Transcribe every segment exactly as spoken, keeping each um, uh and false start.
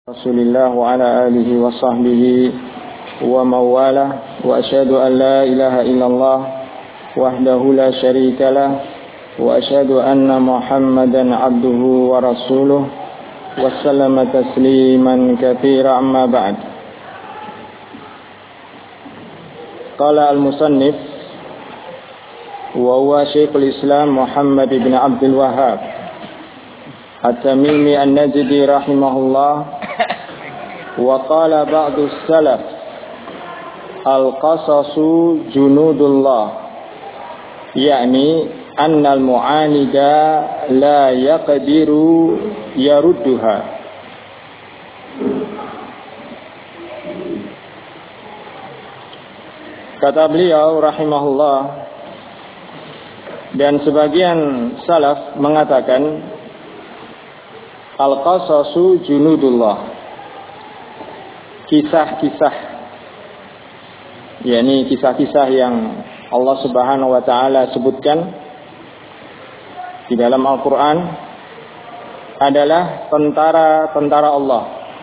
Rasulillah wa ala alihi wa sahbihi wa mawalah wa asyhadu an la ilaha illallah wahdahu la syarika lah wa asyhadu anna Muhammadan abduhu wa rasuluh wa sallama tasliman katsira amma ba'd. Qala al-musannif wa huwa Syekhul Islam Muhammad ibn Abdul Wahhab At-Tamimi An-Najdi rahimahullah. Wa qala ba'du salaf al-qasasu junudullah, yakni annal mu'anida la yaqdiru yarudduha. Kata beliau rahimahullah, dan sebagian salaf mengatakan al-qasasu junudullah, kisah-kisah, yakni kisah-kisah yang Allah Subhanahu wa taala sebutkan di dalam Al-Qur'an adalah tentara-tentara Allah.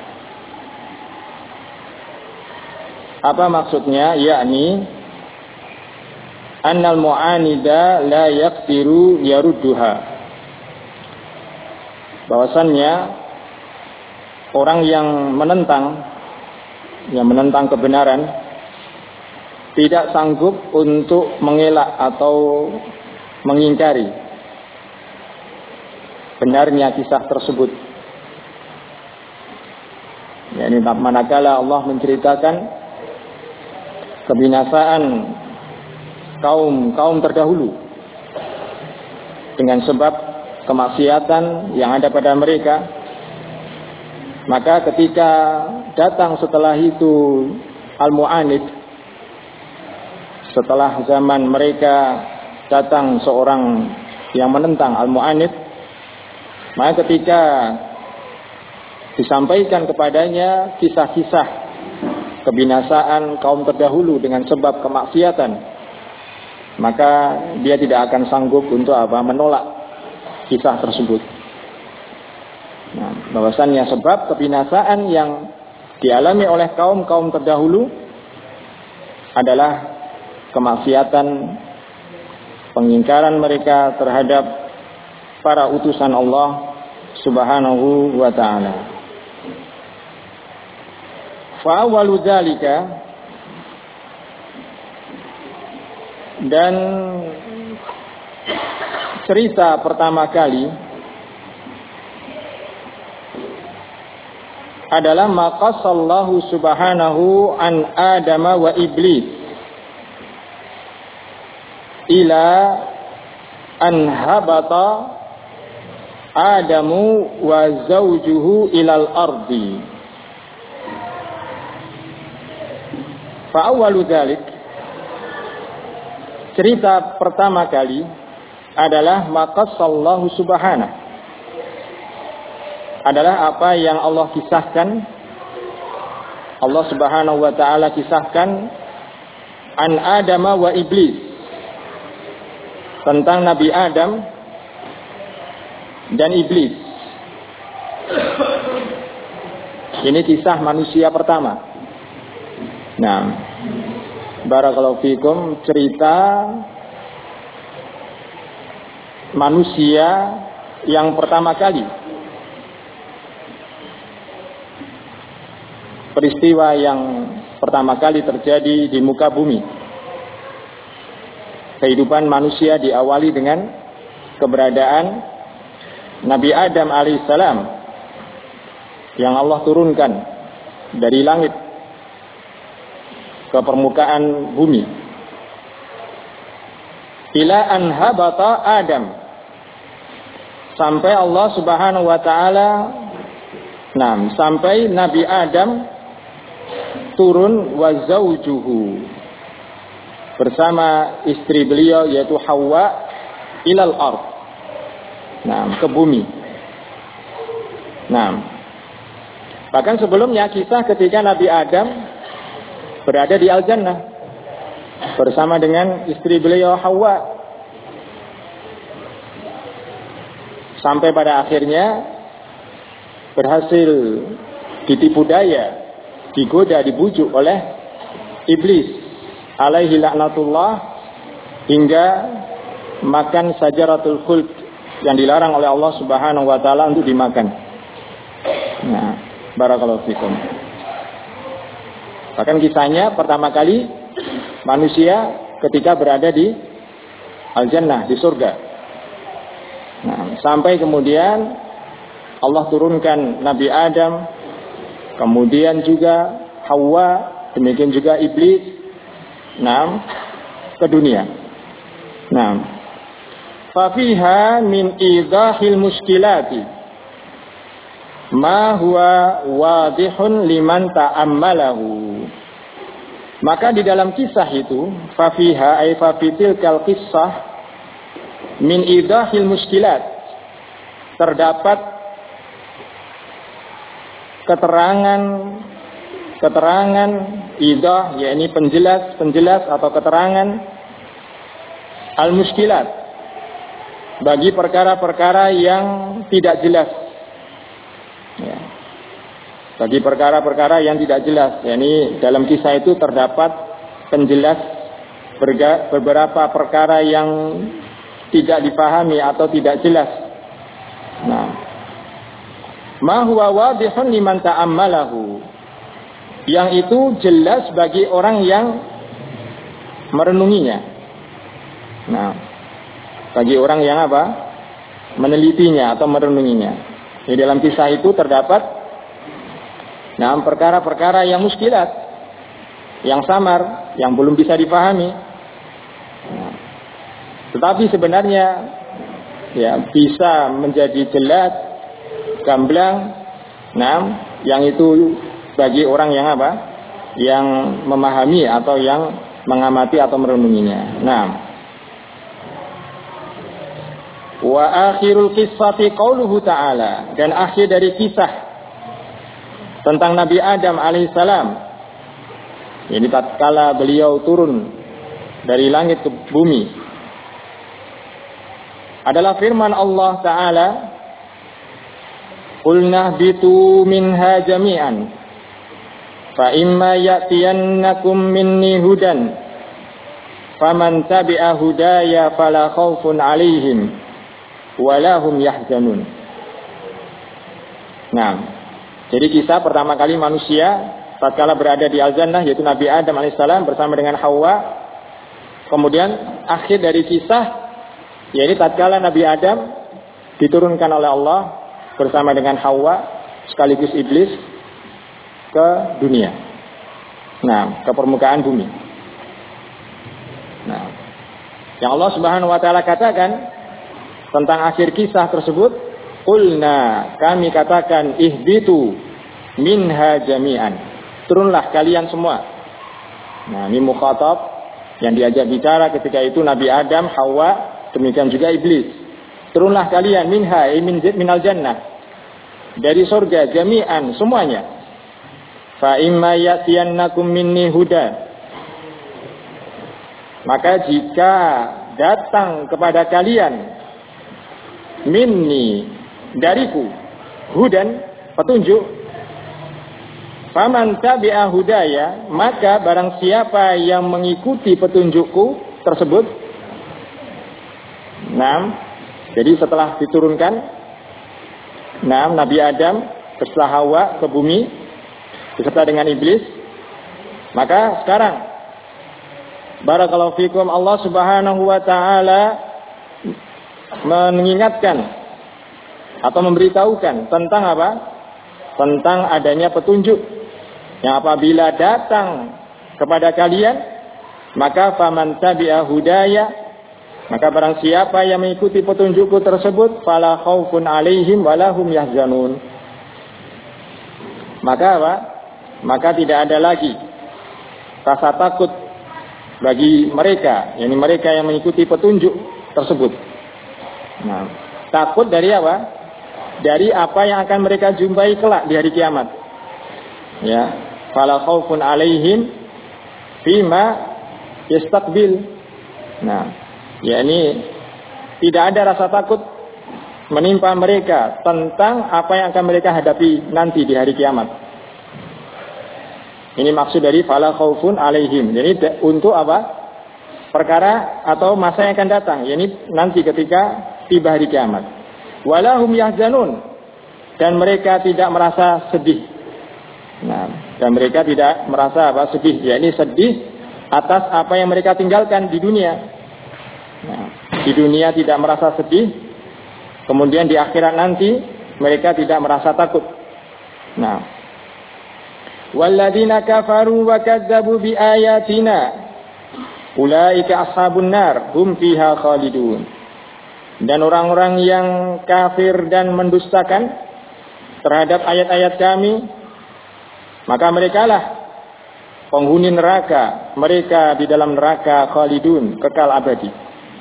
Apa maksudnya? Yakni annal mu'anida la yaqdiru yarudduha, bahwasannya orang yang menentang yang menentang kebenaran tidak sanggup untuk mengelak atau mengingkari benarnya kisah tersebut. Yani manakala Allah menceritakan kebinasaan kaum kaum terdahulu dengan sebab kemaksiatan yang ada pada mereka, maka ketika datang setelah itu al-mu'anid, setelah zaman mereka datang seorang yang menentang al-mu'anid, maka ketika disampaikan kepadanya kisah-kisah kebinasaan kaum terdahulu dengan sebab kemaksiatan, maka dia tidak akan sanggup untuk apa? Menolak kisah tersebut. Nah, bahwasannya sebab kebinasaan yang dialami oleh kaum-kaum terdahulu adalah kemaksiatan, pengingkaran mereka terhadap para utusan Allah Subhanahu wa ta'ala. Fa awwalu dzalika, dan cerita pertama kali adalah maqasallahu subhanahu an Adama wa Iblis ila an habata Adamu wa zawjuhu ilal ardi. Fa awwalu dzalik, cerita pertama kali adalah maqasallahu subhanahu, adalah apa yang Allah kisahkan, Allah Subhanahu wa taala kisahkan an Adam wa Iblis, tentang Nabi Adam dan Iblis. Ini kisah manusia pertama. Nah, barakallahu fikum, cerita manusia yang pertama kali, peristiwa yang pertama kali terjadi di muka bumi. Kehidupan manusia diawali dengan keberadaan Nabi Adam alaihissalam yang Allah turunkan dari langit ke permukaan bumi. Ila an habata Adam, sampai Allah Subhanahu wa taala, nah, sampai Nabi Adam turun wa zawjuhu, bersama istri beliau yaitu Hawa, ilal ard, nah, ke bumi. Nah, bahkan sebelumnya kisah ketika Nabi Adam berada di Al-Jannah bersama dengan istri beliau Hawa, sampai pada akhirnya berhasil ditipu daya, digoda, dibujuk oleh iblis alaihi laknatullah hingga makan sajaratul khuld yang dilarang oleh Allah Subhanahu wa taala untuk dimakan. Nah, barakallahu fikum. Bahkan kisahnya pertama kali manusia ketika berada di al-jannah, di surga. Nah, sampai kemudian Allah turunkan Nabi Adam, kemudian juga Hawa, demikian juga iblis, nah, ke dunia. Nah, fafiha min idahil muskilati ma huwa wadihun liman ta'ammalahu. Maka di dalam kisah itu, fafiha ay fafitil kal kisah min idahil muskilat, terdapat keterangan keterangan idah, yakni penjelas penjelas atau keterangan al-muskilat bagi perkara-perkara yang tidak jelas. Ya. Bagi perkara-perkara yang tidak jelas, yakni dalam kisah itu terdapat penjelas berga, beberapa perkara yang tidak dipahami atau tidak jelas. Nah, ma huwa wadihun liman ta'ammalahu, yang itu jelas bagi orang yang merenunginya. Nah, bagi orang yang apa? Menelitinya atau merenunginya. Di dalam kisah itu terdapat nah perkara-perkara yang muskilat, yang samar, yang belum bisa dipahami. Nah, tetapi sebenarnya ya bisa menjadi jelas, gamblang. Nah, yang itu bagi orang yang apa? Yang memahami atau yang mengamati atau merenunginya. Nah, wa akhirul qissati qauluhu ta'ala, dan akhir dari kisah tentang Nabi Adam alaihissalam, ini tatkala beliau turun dari langit ke bumi, adalah firman Allah Ta'ala, qulna bitu minha jami'an fa imma ya'tiyannakum minni hudan faman tabi'a hudaya fala khaufun 'alaihim wa lahum yahzanun. Nah, jadi kisah pertama kali manusia tatkala berada di al-jannah, yaitu Nabi Adam alaihissalam bersama dengan Hawa. Kemudian akhir dari kisah, yaitu tatkala Nabi Adam diturunkan oleh Allah bersama dengan Hawa sekaligus iblis ke dunia. Nah, ke permukaan bumi. Nah, yang Allah Subhanahu wa taala katakan tentang akhir kisah tersebut, qulna, kami katakan, ihbitu minha jami'an, turunlah kalian semua. Nah, ini mukhatab yang diajak bicara ketika itu Nabi Adam, Hawa, demikian juga iblis. Turunlah kalian minha, min minal jannah, dari surga, jami'an, semuanya. Fa imma ya'tiyannakum minni huda, maka jika datang kepada kalian minni, dariku, hudan, petunjuk, faman tabi'a hudaya, maka barang siapa yang mengikuti petunjukku tersebut. Nah, jadi setelah diturunkan nah, Nabi Adam beserta Hawa ke bumi beserta dengan iblis, maka sekarang barakallahu fikum, Allah Subhanahu wa taala mengingatkan atau memberitahukan tentang apa? Tentang adanya petunjuk yang apabila datang kepada kalian, maka faman tabi'a hudaya, maka barang siapa yang mengikuti petunjukku tersebut, fala khaufun 'alaihim wa lahum yahzanun. Maka apa? Maka tidak ada lagi rasa takut bagi mereka, yakni mereka yang mengikuti petunjuk tersebut. Nah, takut dari apa? Dari apa yang akan mereka jumpai kelak di hari kiamat. Ya, fala khaufun 'alaihim fima yastaqbil. Nah, yakni tidak ada rasa takut menimpa mereka tentang apa yang akan mereka hadapi nanti di hari kiamat. Ini maksud dari fala khaufun alaihim. Jadi untuk apa? Perkara atau masa yang akan datang. Ini nanti ketika tiba hari kiamat. Walahum yahzanun. Dan mereka tidak merasa sedih. Nah, dan mereka tidak merasa apa? Sedih. Ya, ini sedih atas apa yang mereka tinggalkan di dunia. Nah, di dunia tidak merasa sedih. Kemudian di akhirat nanti mereka tidak merasa takut. Nah, walladzina kafaru wa kadzdzabu bi ayatina ulaika ashabun nar hum fiha khalidun. Dan orang-orang yang kafir dan mendustakan terhadap ayat-ayat kami, maka merekalah penghuni neraka, mereka di dalam neraka khalidun, kekal abadi.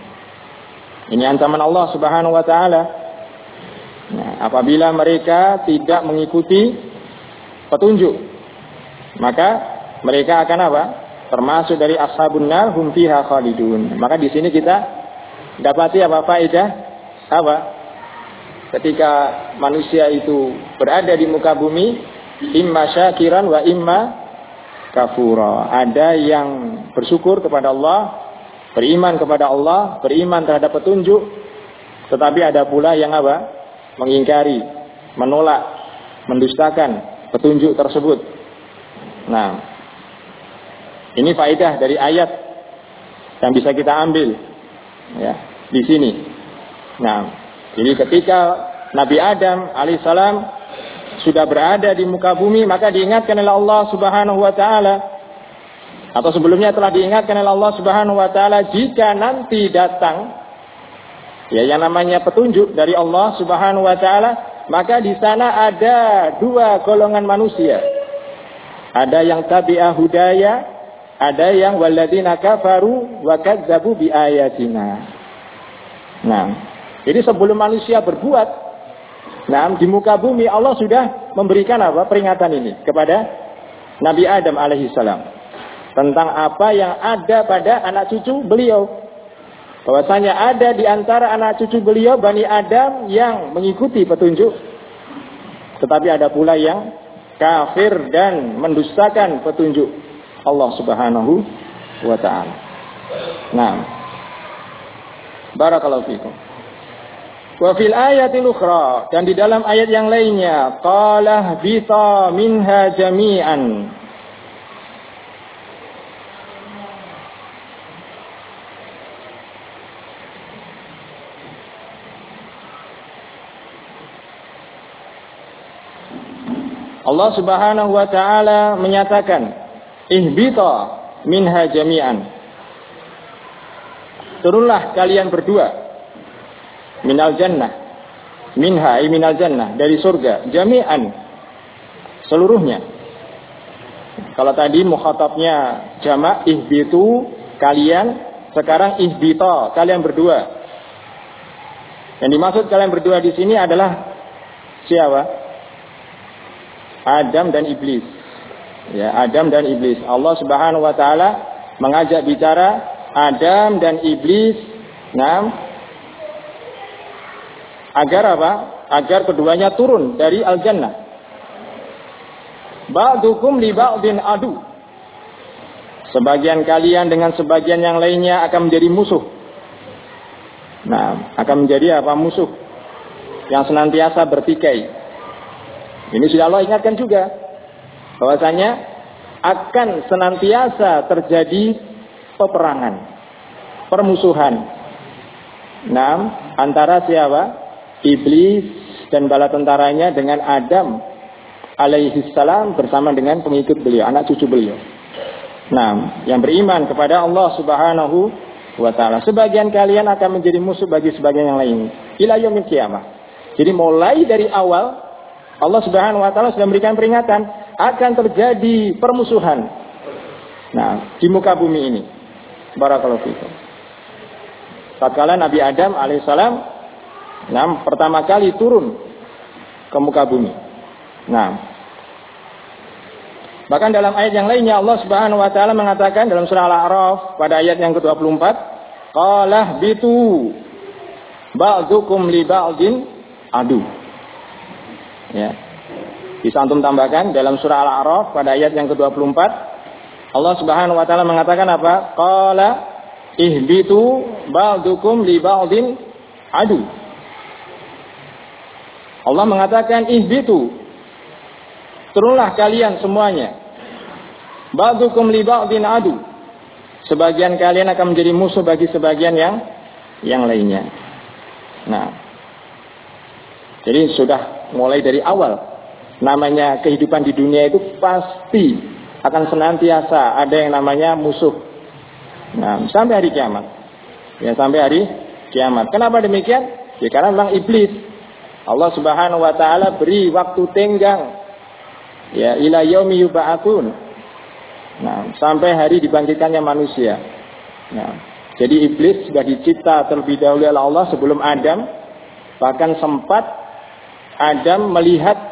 Ini ancaman Allah Subhanahu wa taala. Nah, apabila mereka tidak mengikuti petunjuk, maka mereka akan apa? Termasuk dari ashabun nar hum fiha khalidun. Maka di sini kita dapati apa faedah? Apa? Ketika manusia itu berada di muka bumi, imma syakiran wa imma kafura. Ada yang bersyukur kepada Allah, beriman kepada Allah, beriman terhadap petunjuk, tetapi ada pula yang apa? Mengingkari, menolak, mendustakan petunjuk tersebut. Nah, ini faedah dari ayat yang bisa kita ambil ya di sini. Nah, jadi ketika Nabi Adam alaihissalam sudah berada di muka bumi, maka diingatkan oleh Allah Subhanahu wa taala, atau sebelumnya telah diingatkan oleh Allah Subhanahu wa taala, jika nanti datang ya yang namanya petunjuk dari Allah Subhanahu wa taala, maka di sana ada dua golongan manusia. Ada yang tabi'ah hudaya, ada yang walladzina kafaru wa kadzdzabu bi ayatina. Nah, jadi sebelum manusia berbuat, nah di muka bumi Allah sudah memberikan apa? Peringatan ini kepada Nabi Adam alaihissalam tentang apa yang ada pada anak cucu beliau. Bahwasanya ada di antara anak cucu beliau Bani Adam yang mengikuti petunjuk, tetapi ada pula yang kafir dan mendustakan petunjuk Allah Subhanahu wa taala. Nah, barakallahu fikum. Wa fil ayatil ukhra, dan di dalam ayat yang lainnya, qala bita minha jami'an. Allah Subhanahu wa taala menyatakan, ihbita minha jami'an. Turunlah kalian berdua minal jannah. Minha ay minal jannah, dari surga, jami'an, seluruhnya. Kalau tadi mukhatabnya jamak, ihbitu kalian, sekarang ihbita kalian berdua. Yang dimaksud kalian berdua di sini adalah siapa? Adam dan iblis. Ya, Adam dan iblis. Allah Subhanahu wa taala mengajak bicara Adam dan iblis, nah, agar apa? Agar keduanya turun dari al-jannah. Ba'dukum li ba'din adu. Sebagian kalian dengan sebagian yang lainnya akan menjadi musuh. Nah, akan menjadi apa? Musuh yang senantiasa bertikai. Ini sudah Allah ingatkan juga, bahwasanya akan senantiasa terjadi peperangan, permusuhan. Nah, antara siapa? Iblis dan bala tentaranya dengan Adam alaihissalam bersama dengan pengikut beliau, anak cucu beliau. Nah, yang beriman kepada Allah Subhanahu wa taala. Sebagian kalian akan menjadi musuh bagi sebagian yang lain. Ila yaumil qiyamah. Jadi mulai dari awal Allah Subhanahu wa taala sudah memberikan peringatan akan terjadi permusuhan. Nah, di muka bumi ini. Barakallahu fikum. Tatkala Nabi Adam alaihissalam nah, pertama kali turun ke muka bumi. Nah, bahkan dalam ayat yang lainnya Allah Subhanahu wa taala mengatakan dalam surah Al-A'raf pada ayat yang kedua puluh empat, qala bitu ba'dukum li ba'din adu. Ya. Bisa antum tambahkan dalam surah Al-A'raf pada ayat yang kedua puluh empat. Allah Subhanahu wa taala mengatakan apa? Qala ihbitu ba'dukum li ba'din adu. Allah mengatakan ihbitu. Turunlah kalian semuanya. Ba'dukum li ba'din adu. Sebagian kalian akan menjadi musuh bagi sebagian yang yang lainnya. Nah. Jadi sudah mulai dari awal. Namanya kehidupan di dunia itu pasti akan senantiasa ada yang namanya musuh. Nah, sampai hari kiamat. Ya, sampai hari kiamat. Kenapa demikian? Ya, karena memang iblis. Allah Subhanahu wa taala beri waktu tenggang. Ya, ila yaumi yub'atsun. Nah, sampai hari dibangkitkannya manusia. Nah, jadi iblis sudah dicipta terlebih dahulu oleh Allah sebelum Adam. Bahkan sempat Adam melihat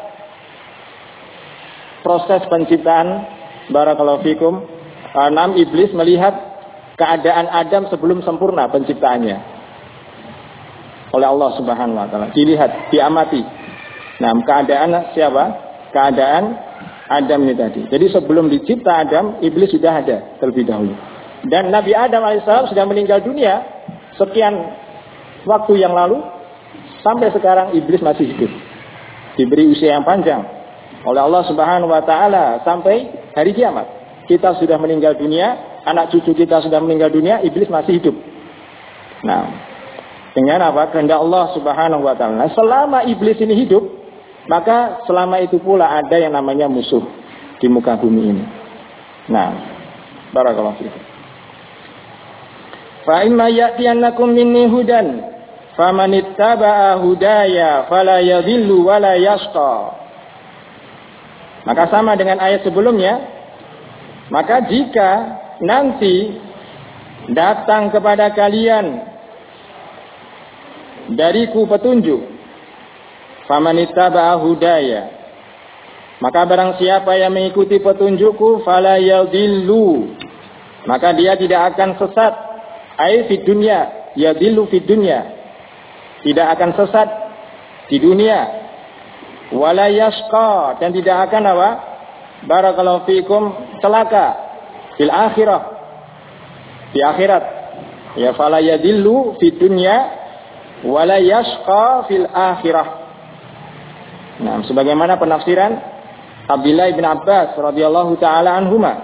proses penciptaan, barakallahu fikum. Enam iblis melihat keadaan Adam sebelum sempurna penciptaannya oleh Allah Subhanahu wa taala. Dilihat, diamati. Nah, keadaan siapa? Keadaan Adam ini tadi. Jadi sebelum dicipta Adam, iblis sudah ada terlebih dahulu. Dan Nabi Adam alaihissalam sudah meninggal dunia sekian waktu yang lalu, sampai sekarang iblis masih hidup. Diberi usia yang panjang oleh Allah Subhanahu wa taala sampai hari kiamat. Kita sudah meninggal dunia, anak cucu kita sudah meninggal dunia, iblis masih hidup. Nah, dengan apa? Kehendak Allah Subhanahu wa taala. Nah, selama iblis ini hidup, maka selama itu pula ada yang namanya musuh di muka bumi ini. Nah, barakallahu fiikum. Fa imma ya'tiyannakum minni hudan famanittaba'a hudaya fala yadhillu wala yashqa. Maka sama dengan ayat sebelumnya, maka jika nanti datang kepada kalian dariku petunjuk, famanittaba'a hudaya, maka barang siapa yang mengikuti petunjukku, fala yadhillu, maka dia tidak akan sesat, ai fid dunya, yadhillu fid dunya, tidak akan sesat di dunia. Wala yashqa, dan tidak akan apa? Barakallahu fikum, celaka fil akhirah, di akhirat. Ya, fala yadillu fid dunya wala yashqa fil akhirah. Nah, sebagaimana penafsiran Abdullah bin Abbas radhiyallahu taala anhuma.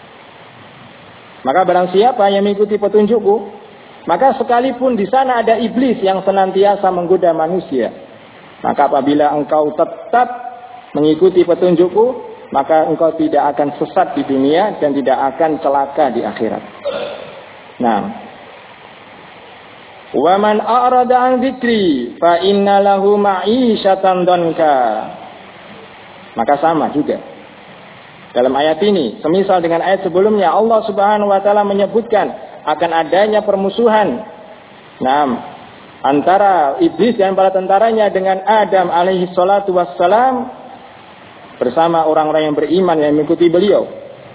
Maka barang siapa yang mengikuti petunjukku, maka sekalipun di sana ada iblis yang senantiasa menggoda manusia, maka apabila engkau tetap mengikuti petunjukku, maka engkau tidak akan sesat di dunia dan tidak akan celaka di akhirat. Nah, wa man a'rada an dzikri fa inna lahu ma'isyatan dhanka. Maka sama juga dalam ayat ini, semisal dengan ayat sebelumnya, Allah Subhanahu wa taala menyebutkan akan adanya permusuhan. Nah, antara iblis dan para tentaranya dengan Adam alaihi salatu wassalam bersama orang-orang yang beriman yang mengikuti beliau.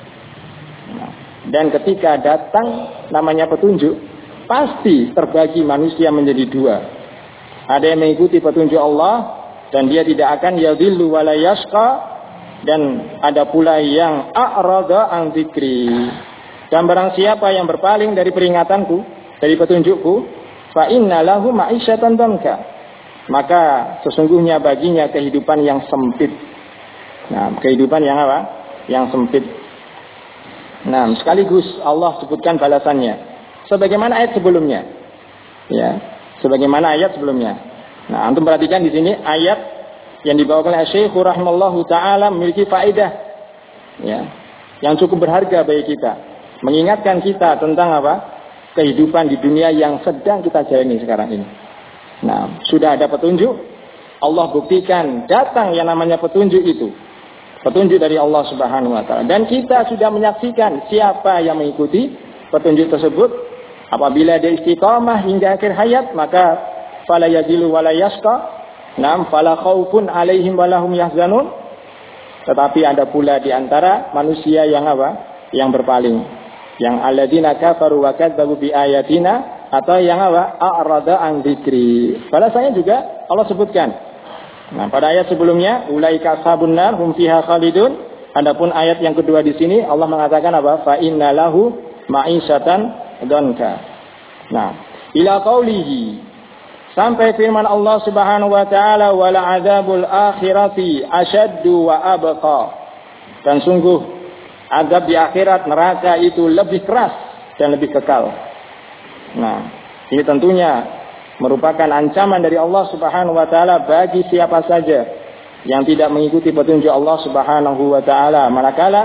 Dan ketika datang namanya petunjuk, pasti terbagi manusia menjadi dua. Ada yang mengikuti petunjuk Allah dan dia tidak akan yadhillu wala yashqa, dan ada pula yang a'rada an dzikri. Dan barang siapa yang berpaling dari peringatanku, dari petunjukku, fa inna lahu ma'isyatan dhanka, maka sesungguhnya baginya kehidupan yang sempit. Nah, kehidupan yang apa? Yang sempit. Nah, sekaligus Allah sebutkan balasannya sebagaimana ayat sebelumnya. Ya, sebagaimana ayat sebelumnya. Nah, antum perhatikan di sini ayat yang dibawakan oleh Syekh rahimallahu taala memiliki faedah, ya, yang cukup berharga bagi kita, mengingatkan kita tentang apa? Kehidupan di dunia yang sedang kita jalani sekarang ini. Nah, sudah ada petunjuk, Allah buktikan datang yang namanya petunjuk itu, petunjuk dari Allah Subhanahu wa taala, dan kita sudah menyaksikan siapa yang mengikuti petunjuk tersebut. Apabila dia istiqamah hingga akhir hayat, maka fala yadillu wala yashqa, nam fala khaufun alaihim walahum yahzanun. Tetapi ada pula di antara manusia yang apa? Yang berpaling, yang alladzina kafaru wa kadzdzabu bi ayatina, atau yang apa? A'rada an dzikri. Balasannya juga Allah sebutkan, Nah, pada ayat sebelumnya, ulaika ashabun nar hum fiha khalidun. Adapun ayat yang kedua di sini Allah mengatakan apa? Fa innalahu ma'isyatan dhanka. Nah, ila qaulihi, sampai firman Allah Subhanahu wa taala, wal adzabul akhirati asyaddu wa abqa. Dan sungguh azab di akhirat neraka itu lebih keras dan lebih kekal. Nah, ini tentunya merupakan ancaman dari Allah Subhanahu wa taala bagi siapa saja yang tidak mengikuti petunjuk Allah Subhanahu wa taala manakala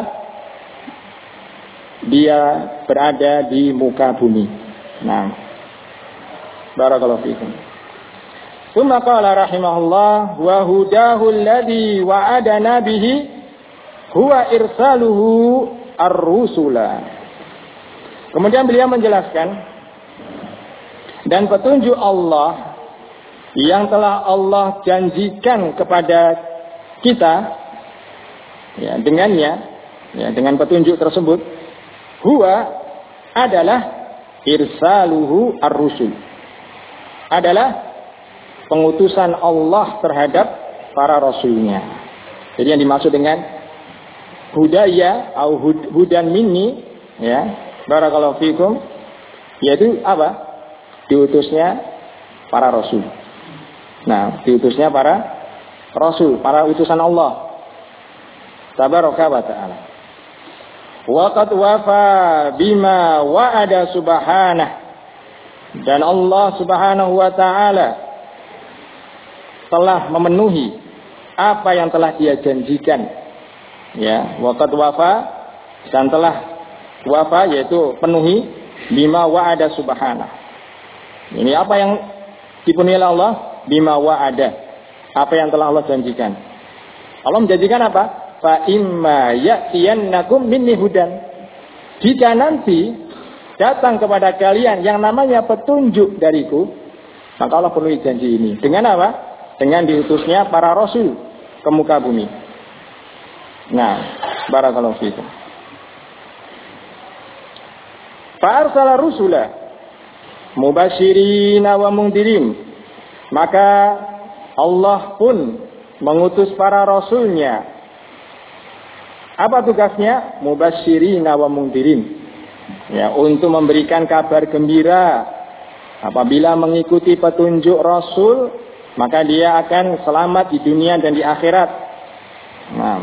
dia berada di muka bumi. Nah, barakallahu fiikum. Tsumma qala rahimahullah wa hudahu alladhi wa'adana bihi huwa irsaluhu ar-rusula. Kemudian beliau menjelaskan, dan petunjuk Allah yang telah Allah janjikan kepada kita, ya, dengannya, ya, dengan petunjuk tersebut, huwa adalah irsaluhu ar-rusul, adalah pengutusan Allah terhadap para rasulnya. Jadi yang dimaksud dengan hudaya atau hud, hudan minni, ya, barakallahu fikum, yaitu apa? Diutusnya para rasul. Nah, diutusnya para rasul, para utusan Allah tabaraka wa ta'ala. Wa qad wafa bima wa'ada subhanah. Dan Allah Subhanahu wa ta'ala telah memenuhi apa yang telah Dia janjikan. Ya, wa qad wafa, dan telah wafa yaitu penuhi bima wa'ada subhanah. Ini apa yang dipenuhi oleh Allah? Bima wa'ada, apa yang telah Allah janjikan. Allah menjanjikan apa? Fa imma ya'tiyannakum minni hudan. Jika nanti datang kepada kalian yang namanya petunjuk dariku, maka Allah penuhi janji ini. Dengan apa? Dengan diutusnya para rasul ke muka bumi. Nah, barakallahu fiikum. Fa arsala rusula mubasyirina wa mundhirin. Maka Allah pun mengutus para rasulnya. Apa tugasnya? Mubasyirina wa mundhirin. Ya, untuk memberikan kabar gembira. Apabila mengikuti petunjuk Rasul, maka dia akan selamat di dunia dan di akhirat. Nah,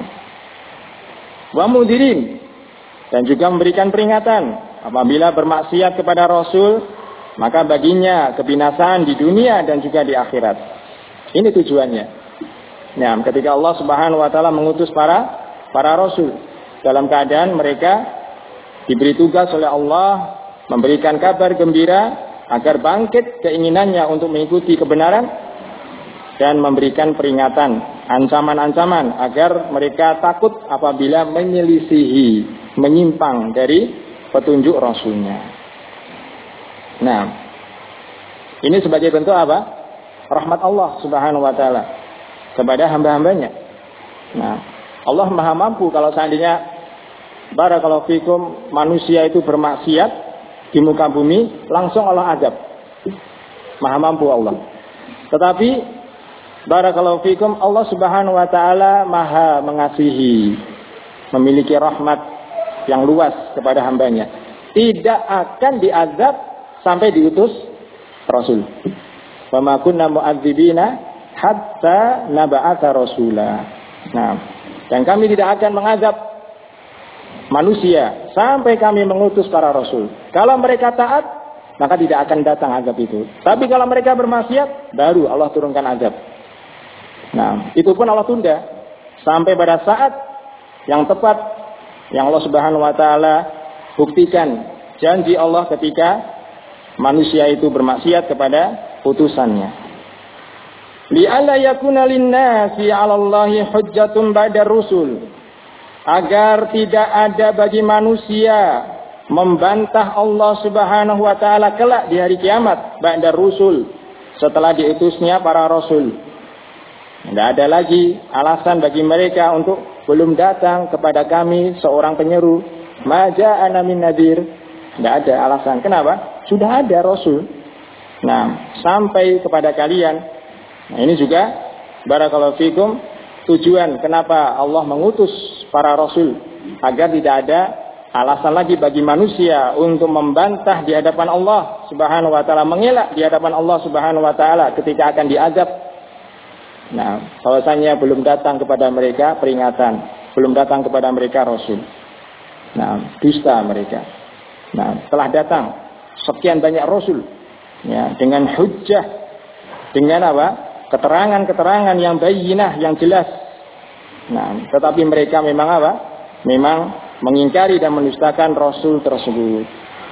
wa mundhirin, dan juga memberikan peringatan. Apabila bermaksiat kepada Rasul, maka baginya kebinasaan di dunia dan juga di akhirat. Ini tujuannya. Nah, ketika Allah Subhanahu wa taala mengutus para para rasul dalam keadaan mereka diberi tugas oleh Allah memberikan kabar gembira agar bangkit keinginannya untuk mengikuti kebenaran dan memberikan peringatan, ancaman-ancaman agar mereka takut apabila menyelisihi, menyimpang dari petunjuk Rasulnya. Nah, ini sebagai bentuk apa? Rahmat Allah Subhanahu wa taala kepada hamba-hambanya. Nah, Allah Maha mampu kalau seandainya barakallahu fikum manusia itu bermaksiat di muka bumi, langsung Allah azab. Maha mampu Allah. Tetapi barakallahu fikum Allah Subhanahu wa taala Maha mengasihi, memiliki rahmat yang luas kepada hambanya. Tidak akan diazab sampai diutus Rasul. Wa ma kunna mu'adzibina hatta naba'atha rasula. Nah, dan kami tidak akan mengazab manusia sampai kami mengutus para rasul. Kalau mereka taat, maka tidak akan datang azab itu. Tapi kalau mereka bermaksiat, baru Allah turunkan azab. Nah, itu pun Allah tunda sampai pada saat yang tepat yang Allah Subhanahu wa taala buktikan janji Allah ketika manusia itu bermaksiat kepada utusannya. Li'alla yakuna lin-nasi 'ala Allahi hujjatun ba'da rusul. Agar tidak ada bagi manusia membantah Allah Subhanahu wa taala kelak di hari kiamat ba'da rusul, setelah diutusnya para rasul. Tidak ada lagi alasan bagi mereka untuk belum datang kepada kami seorang penyeru. Ma ja'ana min nadhir. Tidak ada alasan. Kenapa? Sudah ada rasul. Nah, sampai kepada kalian. Nah, ini juga barakallahu fikum, tujuan kenapa Allah mengutus para rasul, agar tidak ada alasan lagi bagi manusia untuk membantah di hadapan Allah Subhanahu wa taala, mengelak di hadapan Allah Subhanahu wa taala ketika akan diazab. Nah, bahwasanya belum datang kepada mereka peringatan, belum datang kepada mereka rasul. Nah, dusta mereka. Nah, telah datang sekian banyak rasul, ya, dengan hujjah, dengan apa? Keterangan-keterangan yang bayyinah, yang jelas. Nah, tetapi mereka memang apa? Memang mengingkari dan mendustakan rasul tersebut.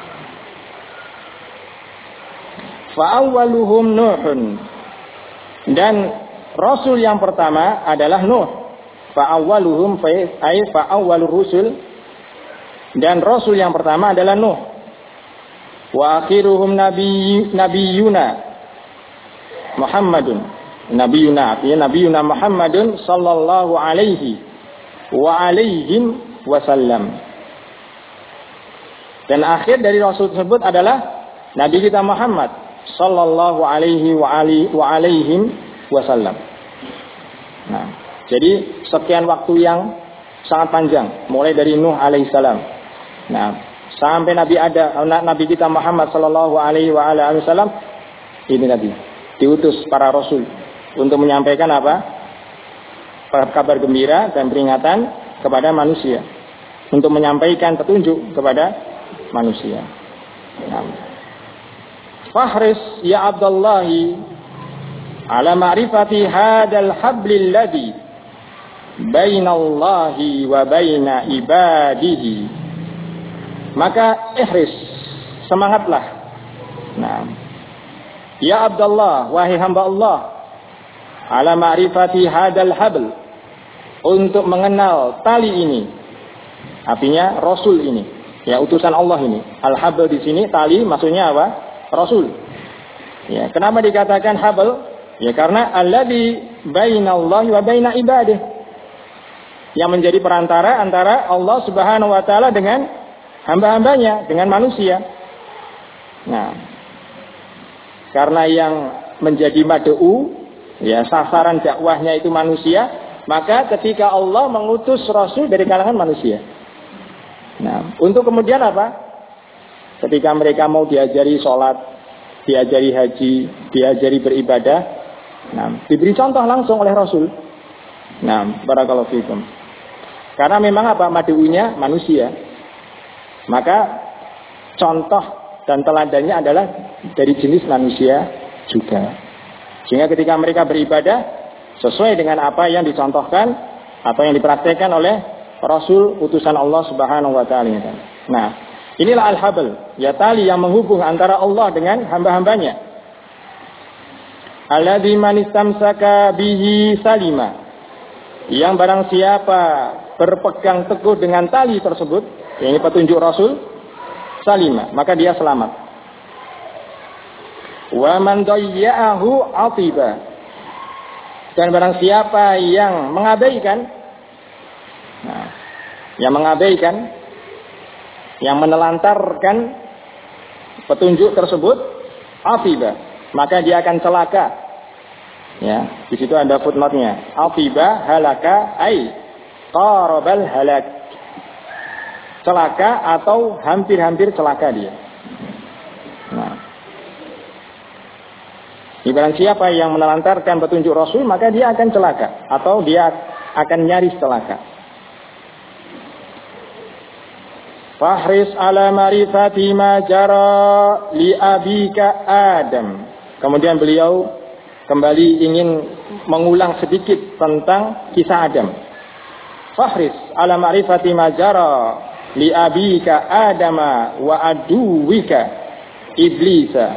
Fa'awwaluhum Nuhun. Dan rasul yang pertama adalah Nuh. Fa'awwaluhum ay fa'awwalur rusul. Dan rasul yang pertama adalah Nuh. Wa akhiruhum nabiy nabiyuna Muhammadun. Nabiyuna, artinya nabiyuna Muhammadun sallallahu alaihi wa alaihim wasallam. Dan akhir dari rasul tersebut adalah nabi kita Muhammad sallallahu alaihi wa ali wa alaihim wasallam. Nah, jadi sekian waktu yang sangat panjang, mulai dari Nuh alaihissalam. Nah, sampai Nabi ada Nabi kita Muhammad sallallahu alaihi wa alihi wasallam, ini Nabi diutus para rasul untuk menyampaikan apa? Kabar gembira dan peringatan kepada manusia, untuk menyampaikan petunjuk kepada manusia. Nah. Fahris ya Abdullahi ala ma'rifati hadal hablil ladzi bainallahi wa baina ibadihi. Maka ihris, semangatlah. Nah, ya Abdullah, wahai hamba Allah, ala ma'rifati hadal habl, untuk mengenal tali ini, artinya rasul ini, ya, utusan Allah ini. Al-habl di sini tali, maksudnya apa? Rasul. Ya, kenapa dikatakan habl? Ya, karena alladzi bainallahi wa baina ibadih, yang menjadi perantara antara Allah Subhanahu wa taala dengan hamba-hambanya, dengan manusia. Nah, karena yang menjadi mad'u, ya, sasaran dakwahnya itu manusia, maka ketika Allah mengutus rasul dari kalangan manusia. Nah, untuk kemudian apa? Ketika mereka mau diajari sholat, diajari haji, diajari beribadah, nah, diberi contoh langsung oleh rasul. Nah, barakallahu fikum. Karena memang apa? Mad'unya manusia. Maka contoh dan teladannya adalah dari jenis manusia juga. Sehingga ketika mereka beribadah sesuai dengan apa yang dicontohkan atau yang dipraktikkan oleh Rasul utusan Allah Subhanahu wa taala. Nah, inilah al-habl, ya, tali yang menghubung antara Allah dengan hamba-hambanya. Alladzi man istamsaka bihi salima. Yang barang siapa berpegang teguh dengan tali tersebut, ini petunjuk Rasul, salima, maka dia selamat. Wa man dayya'ahu atiba. Dan barang siapa yang mengabaikan, nah, yang mengabaikan, yang menelantarkan petunjuk tersebut, atiba, maka dia akan celaka. Ya, di situ ada footnote-nya. Atiba halaka ai qarabal halak. Celaka atau hampir-hampir celaka dia. Nah, barang siapa yang menelantarkan petunjuk Rasul, maka dia akan celaka atau dia akan nyaris celaka. Fahris ala marifati ma jara li abika Adam. Kemudian beliau kembali ingin mengulang sedikit tentang kisah Adam. Fahris ala marifati ma jara li abika Adama wa aduwika Iblisa.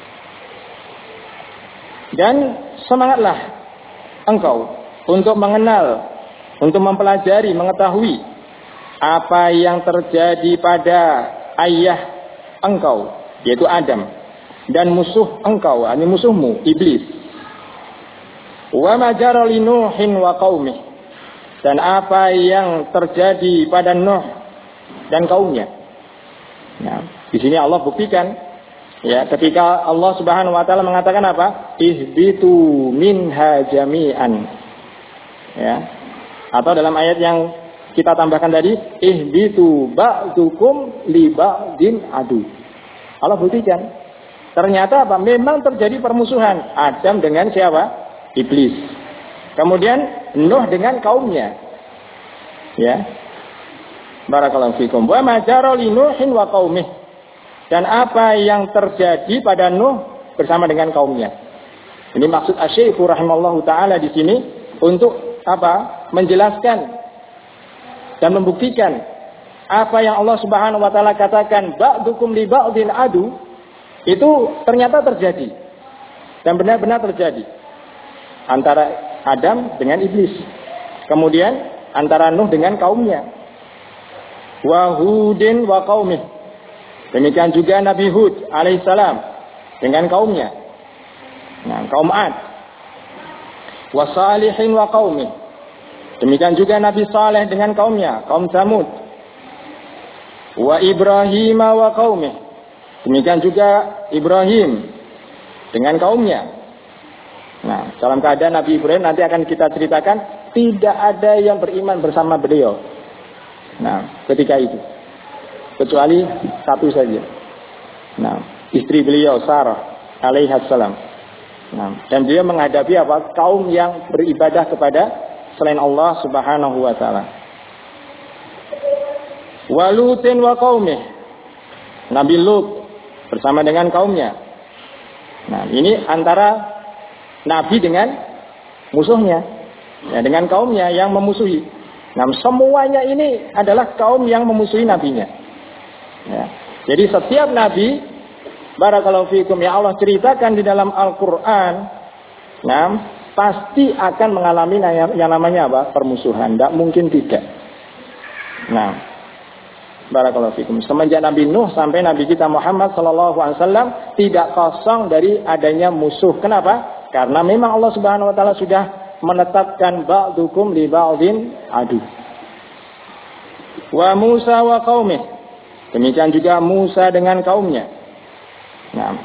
Dan semangatlah engkau untuk mengenal, untuk mempelajari, mengetahui apa yang terjadi pada ayah engkau, yaitu Adam, dan musuh engkau, ini musuhmu, Iblis. Wa majara li Nuhin wa qaumih, dan apa yang terjadi pada Nuh dan kaumnya. Nah, di sini Allah buktikan Ya, ketika Allah Subhanahu wa taala mengatakan apa? Ihbitu minha jami'an. Ya. Atau dalam ayat yang kita tambahkan tadi, ihbitu ba'dukum li ba'din adu. Allah buktikan. Ternyata apa? Memang terjadi permusuhan Adam dengan siapa? Iblis. Kemudian Nuh dengan kaumnya. Ya. Barakallahu fikum. Wa ma jara li Nuhin wa qaumih. Dan apa yang terjadi pada Nuh bersama dengan kaumnya. Ini maksud Asy-Syaikh rahimallahu taala di sini untuk apa? Menjelaskan dan membuktikan apa yang Allah Subhanahu wa taala katakan ba'dukum li ba'din adu itu ternyata terjadi. Dan benar-benar terjadi antara Adam dengan iblis. Kemudian antara Nuh dengan kaumnya. Wa Hudin wa qaumih. Demikian juga Nabi Hud alaihissalam dengan kaumnya. Nah, kaum Ad. Wa Salihin wa qaumih. Demikian juga Nabi Saleh dengan kaumnya, kaum Samud. Wa Ibrahim wa qaumih. Demikian juga Ibrahim dengan kaumnya. Nah, dalam keadaan Nabi Ibrahim nanti akan kita ceritakan tidak ada yang beriman bersama beliau. Nah, ketika itu kecuali satu saja. Nah, istri beliau Sarah alaihissalam. Nah, dan beliau menghadapi apa? Kaum yang beribadah kepada selain Allah Subhanahu wa taala. Wa Lutin wa qaumih. Nabi Lut bersama dengan kaumnya. Nah, ini antara nabi dengan musuhnya. Ya, dengan kaumnya yang memusuhi. Nah, semuanya ini adalah kaum yang memusuhi nabinya. Ya. Jadi setiap nabi, barakallahu fikum, ya Allah ceritakan di dalam Al-Quran, nah, pasti akan mengalami yang namanya apa? Permusuhan. Tidak mungkin tidak. Nah, barakallahu fikum. Semenjak Nabi Nuh sampai Nabi kita Muhammad sallallahu alaihi wasallam tidak kosong dari adanya musuh. Kenapa? Karena memang Allah Subhanahu wa taala sudah menetapkan ba'dukum li ba'din adu. Wa Musa wa qaumih. Demikian juga Musa dengan kaumnya. Nah.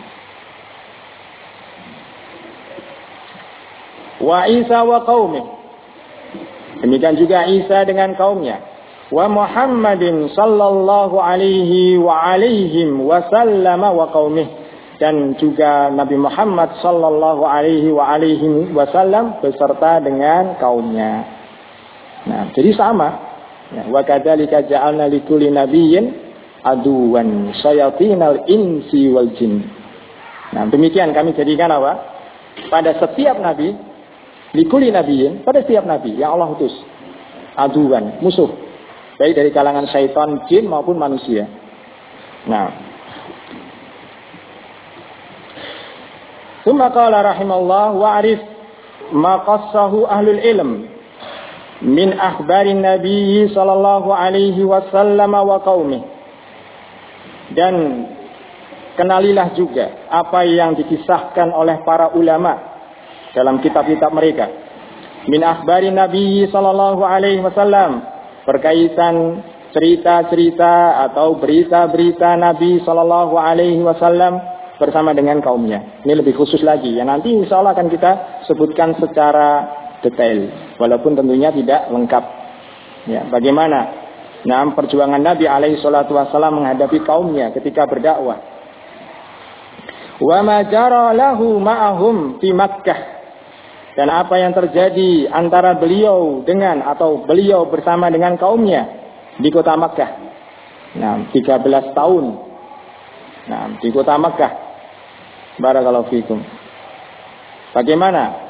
Wa Isa wa qaumih. Demikian juga Isa dengan kaumnya. Wa Muhammadin sallallahu alaihi wa alaihim wa sallama wa qaumih. Dan juga Nabi Muhammad sallallahu alaihi wa alaihim wasallam beserta dengan kaumnya. Nah, jadi sama. Ya, wa kadzalika ja'alna likulli nabiyyin aduwan syayatinal insi wal jin. Nah, demikian kami jadikan apa? Pada setiap nabi, likuli nabiyin, pada setiap nabi yang Allah utus, aduwan, musuh, baik dari kalangan syaitan, jin maupun manusia. Nah, Tsumma qala rahimallahu wa'rif ma qassahu ahlul ilm min akhbarin nabiyyi sallallahu alaihi wasallam wa qaumih. Dan kenalilah juga apa yang dikisahkan oleh para ulama dalam kitab-kitab mereka. Min akhbari Nabi sallallahu alaihi wasallam, berkaitan cerita-cerita atau berita-berita Nabi sallallahu alaihi wasallam bersama dengan kaumnya. Ini lebih khusus lagi. Ya, nanti insya Allah akan kita sebutkan secara detail, walaupun tentunya tidak lengkap. Ya, bagaimana nah, perjuangan Nabi alaihi salatu wasallam menghadapi kaumnya ketika berdakwah. Wa ma jara lahu ma'ahum fi Makkah. Dan apa yang terjadi antara beliau dengan atau beliau bersama dengan kaumnya di kota Makkah. Nah, tiga belas tahun. Nah, di kota Makkah. Barakallahu fikum. Bagaimana?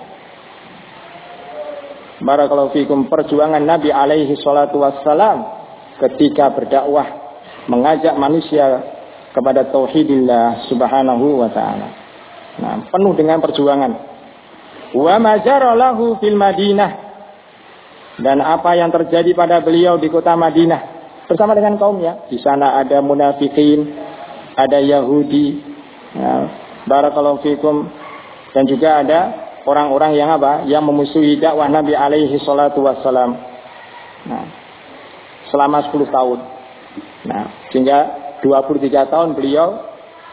Barakallahu fikum perjuangan Nabi alaihi salatu wassalam ketika berdakwah mengajak manusia kepada tauhidillah subhanahu wa ta'ala. Nah, penuh dengan perjuangan. Wa ma jara lahu fil Madinah. Dan apa yang terjadi pada beliau di kota Madinah bersama dengan kaumnya. Di sana ada munafikin, ada Yahudi, ya, barakallahu fikum, dan juga ada orang-orang yang apa? Yang memusuhi dakwah Nabi alaihi salatu wassalam. Nah, selama sepuluh tahun. Nah, sehingga dua puluh tiga tahun beliau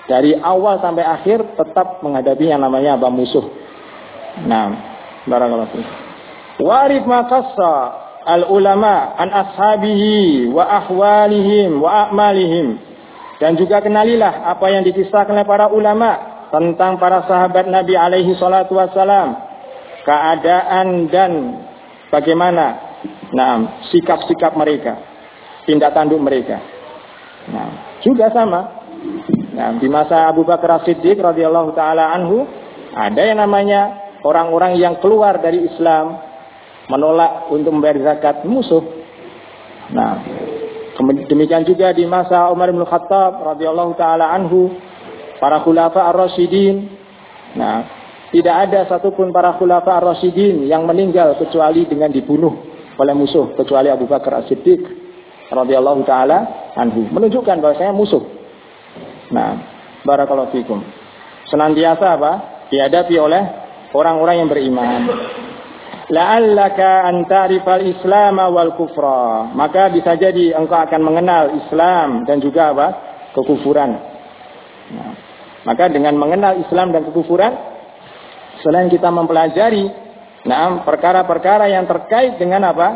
Dari awal sampai akhir tetap menghadapi yang namanya apa? Musuh. Nah, barakallahu fiik. Wa'rif ma qassa al-ulama an ashabihi wa ahwalihim wa a'malihim. Dan juga kenalilah apa yang dikisahkan oleh para ulama tentang para sahabat Nabi alaihi salatu wassalam, keadaan dan bagaimana nah, sikap-sikap mereka, tindak tanduk mereka. Nah, juga sama. Nah, di masa Abu Bakar As-Siddiq radhiyallahu taala anhu ada yang namanya orang-orang yang keluar dari Islam, menolak untuk membayar zakat, musuh. Nah, demikian juga di masa Umar bin Khattab radhiyallahu taala anhu, para khulafa ar-rasyidin. Nah, tidak ada satupun para khulafa ar-rasyidin yang meninggal kecuali dengan dibunuh oleh musuh, kecuali Abu Bakar As-Siddiq radhiyallahu taala anhu. Menunjukkan bahwasanya musuh. Nah, barakallahu fikum. Senantiasa apa? Dihadapi oleh orang-orang yang beriman. La'allaka an ta'rifal Islam wal kufra. Maka bisa jadi engkau akan mengenal Islam dan juga apa? Kekufuran. Nah, maka dengan mengenal Islam dan kekufuran, selain kita mempelajari nah, perkara-perkara yang terkait dengan apa?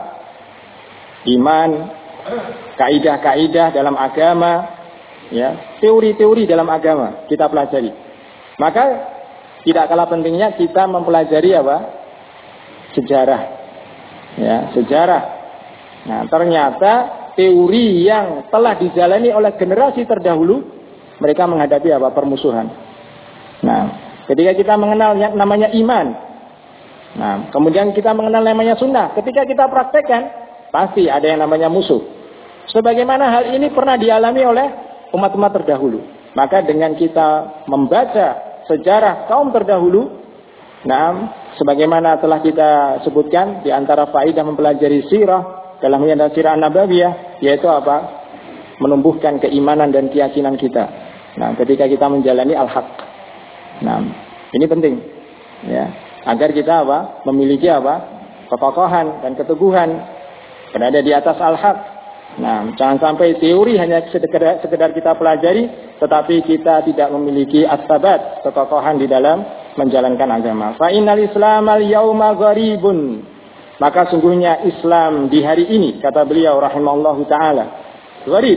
Iman, kaidah-kaidah dalam agama, ya, teori-teori dalam agama kita pelajari. Maka tidak kalah pentingnya kita mempelajari apa? Sejarah, ya, sejarah. Nah, ternyata teori yang telah dijalani oleh generasi terdahulu, mereka menghadapi apa? Permusuhan. Nah, ketika kita mengenal yang namanya iman, nah, kemudian kita mengenal namanya sunnah, ketika kita praktekkan, pasti ada yang namanya musuh. Sebagaimana hal ini pernah dialami oleh umat-umat terdahulu. Maka dengan kita membaca sejarah kaum terdahulu, nah, sebagaimana telah kita sebutkan di antara faedah mempelajari sirah dalam menyandang sirah Nabawiyah, yaitu apa? Menumbuhkan keimanan dan keyakinan kita. Nah, ketika kita menjalani al-haq. Nah, ini penting, ya, agar kita apa? Memiliki apa? Kekokohan dan keteguhan berada di atas al-haq. Nah, jangan sampai teori hanya sekedar, sekedar kita pelajari, tetapi kita tidak memiliki as-sabat, kekokohan di dalam menjalankan agama. Fa innal Islam al-yauma gharibun. Maka sungguhnya Islam di hari ini, kata beliau rahimallahu taala, gharib,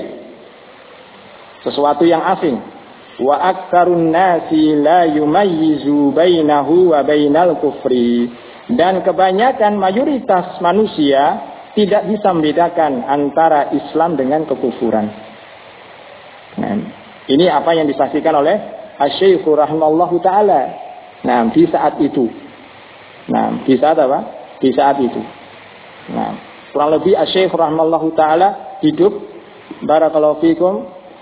sesuatu yang asing. Wa aktsarun nasi la yumayyizu bainahu wa bainal kufri. Dan kebanyakan mayoritas manusia tidak bisa membedakan antara Islam dengan kekufuran. Nah, ini apa yang disaksikan oleh Asy-Syaikh rahimallahu taala. Nah, di saat itu. Nah, di saat apa? Di saat itu. Nah, kurang lebih Asy-Syaikh rahimallahu taala hidup barakallahu fikum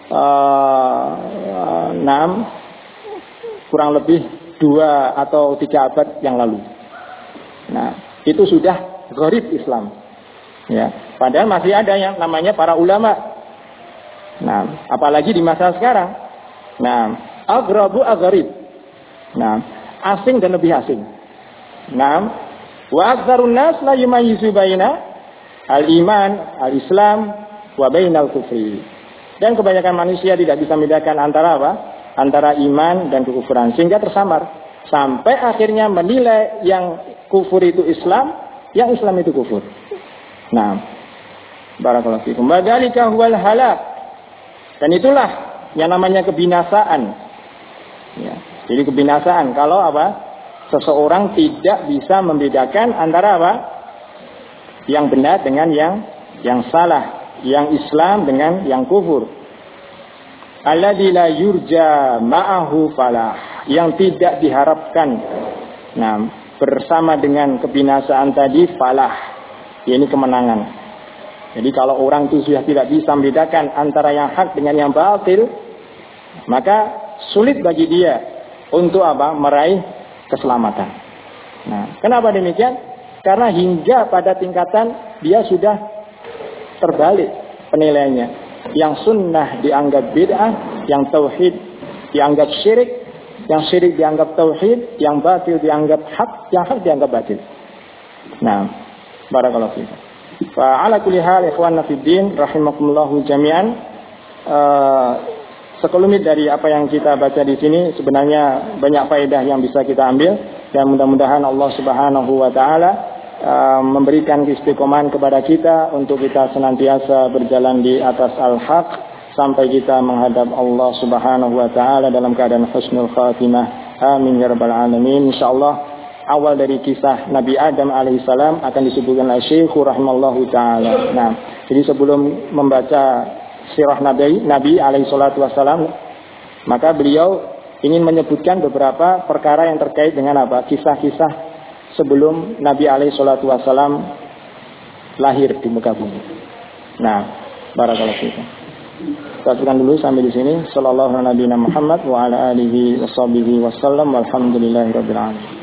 uh, enam kurang lebih dua atau tiga abad yang lalu. Nah, itu sudah gharib Islam. Ya, padahal masih ada yang namanya para ulama. Nah, apalagi di masa sekarang. Nah, aghrabu agharib. Nah, asing dan lebih asing. Nah, wa aktsarun nas la yumayyizu baina al-iman, al-islam wa bainal kufri. Dan kebanyakan manusia tidak bisa membedakan antara apa? Antara iman dan kekufuran, sehingga tersamar sampai akhirnya menilai yang kufur itu Islam, yang Islam itu kufur. Nah, barakallahu fikum. Wadzalika huwal halak. Dan itulah yang namanya kebinasaan. Ya, jadi kebinasaan kalau apa? Seseorang tidak bisa membedakan antara apa? Yang benar dengan yang yang salah, yang Islam dengan yang kufur. Alladzi la yurja ma'ahu falah, yang tidak diharapkan. Nah, bersama dengan kebinasaan tadi falah. Ya, ini kemenangan. Jadi kalau orang itu sudah tidak bisa membedakan antara yang hak dengan yang batil, maka sulit bagi dia untuk apa? Meraih keselamatan. Nah, kenapa demikian? Karena hingga pada tingkatan dia sudah terbalik penilaiannya. Yang sunnah dianggap bid'ah, yang tauhid dianggap syirik, yang syirik dianggap tauhid, yang batil dianggap hak, yang hak dianggap batil. Nah, barakallahu fiikum. Fa ala kulli hal ikhwanna fid din rahimakumullah jami'an. Uh, sekelumit dari apa yang kita baca di sini sebenarnya banyak faedah yang bisa kita ambil, dan mudah-mudahan Allah Subhanahu wa taala uh, memberikan istiqomahan kepada kita untuk kita senantiasa berjalan di atas al-haq sampai kita menghadap Allah Subhanahu wa taala dalam keadaan husnul khatimah. Amin ya rabbal alamin. Insyaallah awal dari kisah Nabi Adam alaihissalam akan disebutkan oleh Syekh rahimallahu taala. Nah, jadi sebelum membaca sirah Nabi Nabi alaihi salatu wasallam, maka beliau ingin menyebutkan beberapa perkara yang terkait dengan apa? Kisah-kisah sebelum Nabi alaihi salatu wasallam lahir di muka bumi. Nah, barakallahu fiikum. Kita teruskan dulu sampai di sini. Sallallahu alaihi Muhammad wa ala alihi washabihi wasallam. Walhamdulillahirabbil alamin.